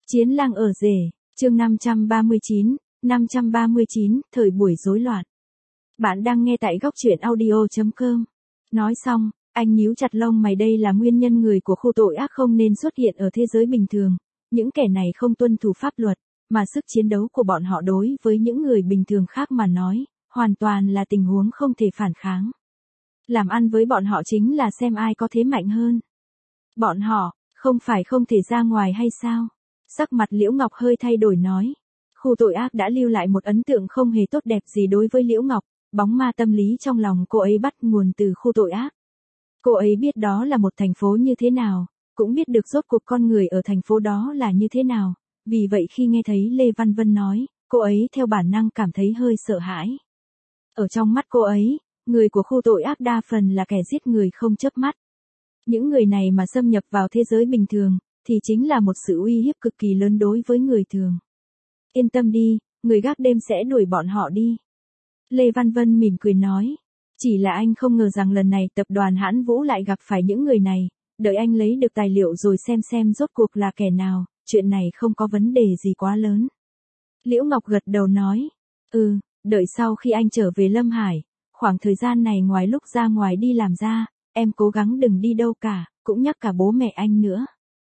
Chiến lang ở rể, chương 539, thời buổi rối loạn. Bạn đang nghe tại góc truyện audio.com. Nói xong, anh nhíu chặt lông mày, đây là nguyên nhân người của khu tội ác không nên xuất hiện ở thế giới bình thường. Những kẻ này không tuân thủ pháp luật, mà sức chiến đấu của bọn họ đối với những người bình thường khác mà nói, hoàn toàn là tình huống không thể phản kháng. Làm ăn với bọn họ chính là xem ai có thế mạnh hơn. Bọn họ, không phải không thể ra ngoài hay sao? Sắc mặt Liễu Ngọc hơi thay đổi nói. Khu tội ác đã lưu lại một ấn tượng không hề tốt đẹp gì đối với Liễu Ngọc, bóng ma tâm lý trong lòng cô ấy bắt nguồn từ khu tội ác. Cô ấy biết đó là một thành phố như thế nào, cũng biết được rốt cuộc con người ở thành phố đó là như thế nào, vì vậy khi nghe thấy Lê Văn Vân nói, cô ấy theo bản năng cảm thấy hơi sợ hãi. Ở trong mắt cô ấy, người của khu tội ác đa phần là kẻ giết người không chớp mắt. Những người này mà xâm nhập vào thế giới bình thường, thì chính là một sự uy hiếp cực kỳ lớn đối với người thường. Yên tâm đi, người gác đêm sẽ đuổi bọn họ đi. Lê Văn Vân mỉm cười nói. Chỉ là anh không ngờ rằng lần này tập đoàn Hãn Vũ lại gặp phải những người này, đợi anh lấy được tài liệu rồi xem rốt cuộc là kẻ nào, chuyện này không có vấn đề gì quá lớn. Liễu Ngọc gật đầu nói. Đợi sau khi anh trở về Lâm Hải, khoảng thời gian này ngoài lúc ra ngoài đi làm ra, em cố gắng đừng đi đâu cả, cũng nhắc cả bố mẹ anh nữa.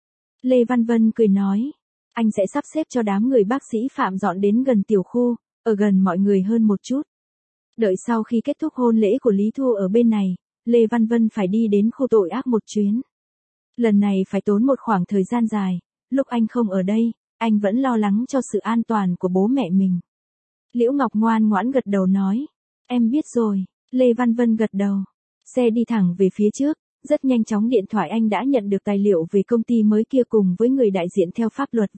Lê Văn Vân cười nói, anh sẽ sắp xếp cho đám người bác sĩ Phạm dọn đến gần tiểu khu, ở gần mọi người hơn một chút. Đợi sau khi kết thúc hôn lễ của Lý Thu ở bên này, Lê Văn Vân phải đi đến khu tội ác một chuyến. Lần này phải tốn một khoảng thời gian dài, lúc anh không ở đây, anh vẫn lo lắng cho sự an toàn của bố mẹ mình. Liễu Ngọc ngoan ngoãn gật đầu nói, em biết rồi. Lê Văn Vân gật đầu. Xe đi thẳng về phía trước, rất nhanh chóng điện thoại anh đã nhận được tài liệu về công ty mới kia cùng với người đại diện theo pháp luật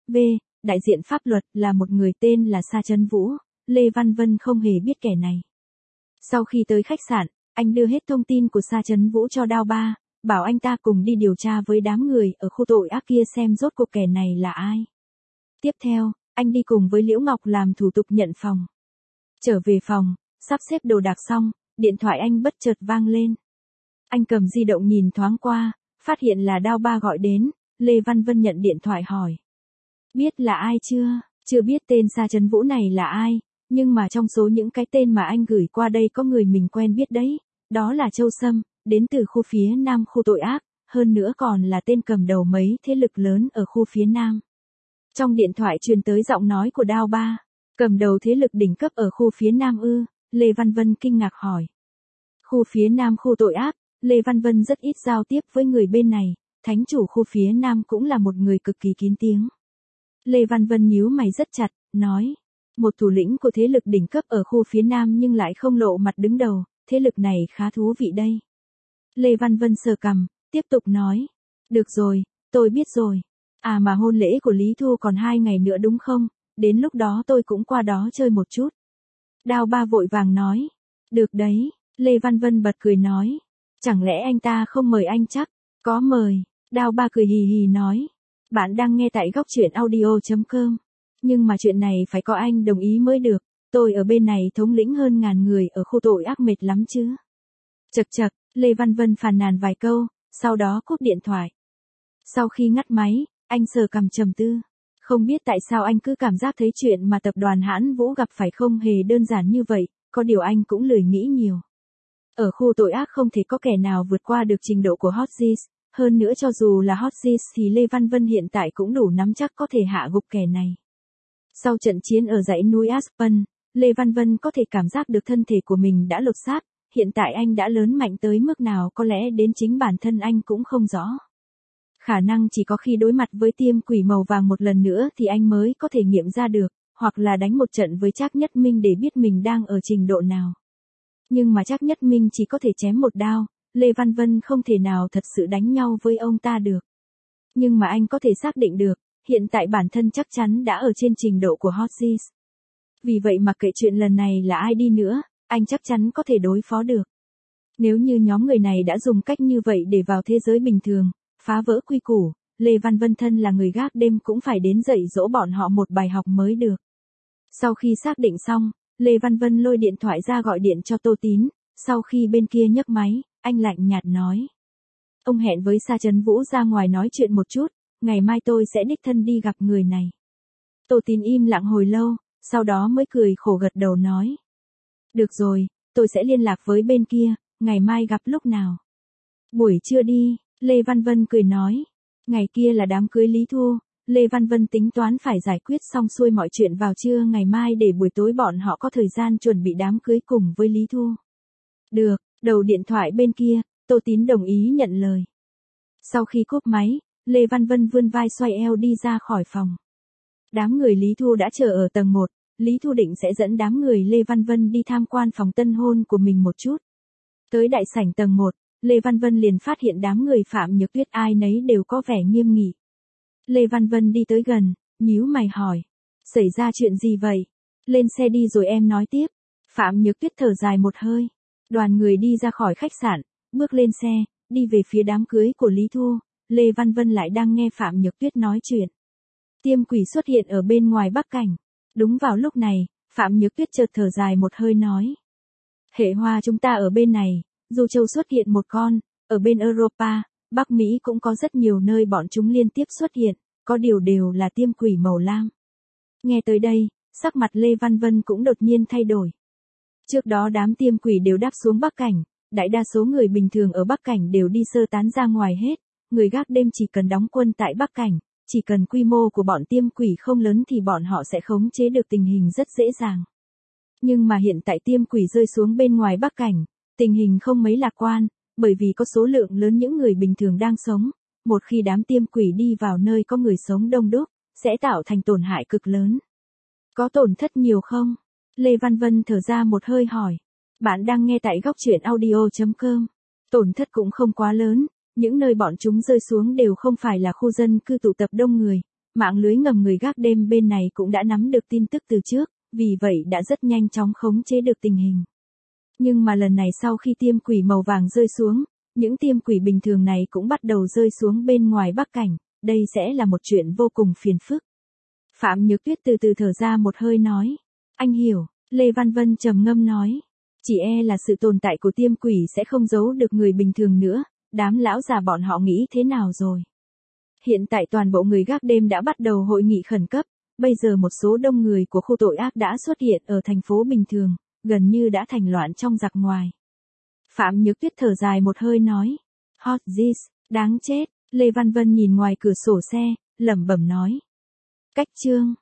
đại diện pháp luật là một người tên là Sa Chấn Vũ, Lê Văn Vân không hề biết kẻ này. Sau khi tới khách sạn, anh đưa hết thông tin của Sa Chấn Vũ cho Đao Ba, bảo anh ta cùng đi điều tra với đám người ở khu tội ác kia xem rốt cuộc kẻ này là ai. Tiếp theo, anh đi cùng với Liễu Ngọc làm thủ tục nhận phòng. Trở về phòng, sắp xếp đồ đạc xong, điện thoại anh bất chợt vang lên. Anh cầm di động nhìn thoáng qua, phát hiện là Đao Ba gọi đến, Lê Văn Vân nhận điện thoại hỏi. Biết là ai chưa? Chưa biết tên Sa Chấn Vũ này là ai, nhưng mà trong số những cái tên mà anh gửi qua đây có người mình quen biết đấy, đó là Châu Sâm, đến từ khu phía Nam khu tội ác, hơn nữa còn là tên cầm đầu mấy thế lực lớn ở khu phía Nam. Trong điện thoại truyền tới giọng nói của Đao Ba, cầm đầu thế lực đỉnh cấp ở khu phía Nam ư? Lê Văn Vân kinh ngạc hỏi. Khu phía Nam khu tội ác, Lê Văn Vân rất ít giao tiếp với người bên này, thánh chủ khu phía Nam cũng là một người cực kỳ kín tiếng. Lê Văn Vân nhíu mày rất chặt, nói, một thủ lĩnh của thế lực đỉnh cấp ở khu phía Nam nhưng lại không lộ mặt đứng đầu, thế lực này khá thú vị đây. Lê Văn Vân sờ cằm, tiếp tục nói, được rồi, tôi biết rồi. À mà hôn lễ của Lý Thu còn 2 ngày nữa đúng không, đến lúc đó tôi cũng qua đó chơi một chút. Đao Ba vội vàng nói, được đấy, Lê Văn Vân bật cười nói, chẳng lẽ anh ta không mời anh chắc, có mời, Đao Ba cười hì hì nói, bạn đang nghe tại góc truyện audio.com, nhưng mà chuyện này phải có anh đồng ý mới được, tôi ở bên này thống lĩnh hơn ngàn người ở khu tội ác mệt lắm chứ. Chật chật, Lê Văn Vân phàn nàn vài câu, sau đó cúp điện thoại. Sau khi ngắt máy, anh sờ cằm trầm tư. Không biết tại sao anh cứ cảm giác thấy chuyện mà tập đoàn Hãn Vũ gặp phải không hề đơn giản như vậy, có điều anh cũng lười nghĩ nhiều. Ở khu tội ác không thể có kẻ nào vượt qua được trình độ của Hot Zis, hơn nữa cho dù là Hot Zis thì Lê Văn Vân hiện tại cũng đủ nắm chắc có thể hạ gục kẻ này. Sau trận chiến ở dãy núi Aspen, Lê Văn Vân có thể cảm giác được thân thể của mình đã lột xác, hiện tại anh đã lớn mạnh tới mức nào có lẽ đến chính bản thân anh cũng không rõ. Khả năng chỉ có khi đối mặt với tiêm quỷ màu vàng một lần nữa thì anh mới có thể nghiệm ra được, hoặc là đánh một trận với Trác Nhất Minh để biết mình đang ở trình độ nào. Nhưng mà Trác Nhất Minh chỉ có thể chém một đao, Lê Văn Vân không thể nào thật sự đánh nhau với ông ta được. Nhưng mà anh có thể xác định được, hiện tại bản thân chắc chắn đã ở trên trình độ của Hot Zis. Vì vậy mặc kệ chuyện lần này là ai đi nữa, anh chắc chắn có thể đối phó được. Nếu như nhóm người này đã dùng cách như vậy để vào thế giới bình thường, phá vỡ quy củ, Lê Văn Vân thân là người gác đêm cũng phải đến dạy dỗ bọn họ một bài học mới được. Sau khi xác định xong, Lê Văn Vân lôi điện thoại ra gọi điện cho Tô Tín, sau khi bên kia nhấc máy, anh lạnh nhạt nói. Ông hẹn với Sa Chấn Vũ ra ngoài nói chuyện một chút, ngày mai tôi sẽ đích thân đi gặp người này. Tô Tín im lặng hồi lâu, sau đó mới cười khổ gật đầu nói. Được rồi, tôi sẽ liên lạc với bên kia, ngày mai gặp lúc nào. Buổi trưa đi, Lê Văn Vân cười nói. Ngày kia là đám cưới Lý Thu, Lê Văn Vân tính toán phải giải quyết xong xuôi mọi chuyện vào trưa ngày mai để buổi tối bọn họ có thời gian chuẩn bị đám cưới cùng với Lý Thu. Được, đầu điện thoại bên kia, Tô Tín đồng ý nhận lời. Sau khi cúp máy, Lê Văn Vân vươn vai xoay eo đi ra khỏi phòng. Đám người Lý Thu đã chờ ở tầng 1, Lý Thu định sẽ dẫn đám người Lê Văn Vân đi tham quan phòng tân hôn của mình một chút. Tới đại sảnh tầng 1, Lê Văn Vân liền phát hiện đám người Phạm Nhược Tuyết ai nấy đều có vẻ nghiêm nghị. Lê Văn Vân đi tới gần, nhíu mày hỏi. Xảy ra chuyện gì vậy? Lên xe đi rồi em nói tiếp. Phạm Nhược Tuyết thở dài một hơi. Đoàn người đi ra khỏi khách sạn, bước lên xe, đi về phía đám cưới của Lý Thu. Lê Văn Vân lại đang nghe Phạm Nhược Tuyết nói chuyện. Tiêm quỷ xuất hiện ở bên ngoài Bắc Cảnh. Đúng vào lúc này, Phạm Nhược Tuyết chợt thở dài một hơi nói. Hệ hoa chúng ta ở bên này, Du Châu xuất hiện một con, ở bên Europa, Bắc Mỹ cũng có rất nhiều nơi bọn chúng liên tiếp xuất hiện, có điều đều là tiêm quỷ màu lam. Nghe tới đây, sắc mặt Lê Văn Vân cũng đột nhiên thay đổi. Trước đó đám tiêm quỷ đều đáp xuống Bắc Cảnh, đại đa số người bình thường ở Bắc Cảnh đều đi sơ tán ra ngoài hết, người gác đêm chỉ cần đóng quân tại Bắc Cảnh, chỉ cần quy mô của bọn tiêm quỷ không lớn thì bọn họ sẽ khống chế được tình hình rất dễ dàng. Nhưng mà hiện tại tiêm quỷ rơi xuống bên ngoài Bắc Cảnh, tình hình không mấy lạc quan, bởi vì có số lượng lớn những người bình thường đang sống, một khi đám tiêm quỷ đi vào nơi có người sống đông đúc, sẽ tạo thành tổn hại cực lớn. Có tổn thất nhiều không? Lê Văn Vân thở ra một hơi hỏi. Bạn đang nghe tại góc truyện audio.com. Tổn thất cũng không quá lớn, những nơi bọn chúng rơi xuống đều không phải là khu dân cư tụ tập đông người, mạng lưới ngầm người gác đêm bên này cũng đã nắm được tin tức từ trước, vì vậy đã rất nhanh chóng khống chế được tình hình. Nhưng mà lần này sau khi tiêm quỷ màu vàng rơi xuống, những tiêm quỷ bình thường này cũng bắt đầu rơi xuống bên ngoài Bắc Cảnh, đây sẽ là một chuyện vô cùng phiền phức. Phạm Nhược Tuyết từ từ thở ra một hơi nói. Anh hiểu, Lê Văn Vân trầm ngâm nói. Chỉ là sự tồn tại của tiêm quỷ sẽ không giấu được người bình thường nữa, đám lão già bọn họ nghĩ thế nào rồi? Hiện tại toàn bộ người gác đêm đã bắt đầu hội nghị khẩn cấp, bây giờ một số đông người của khu tội ác đã xuất hiện ở thành phố bình thường, gần như đã thành loạn trong giặc ngoài. Phạm Nhược Tuyết thở dài một hơi nói. Hot this, đáng chết, Lê Văn Vân nhìn ngoài cửa sổ xe, lẩm bẩm nói. Cách chương.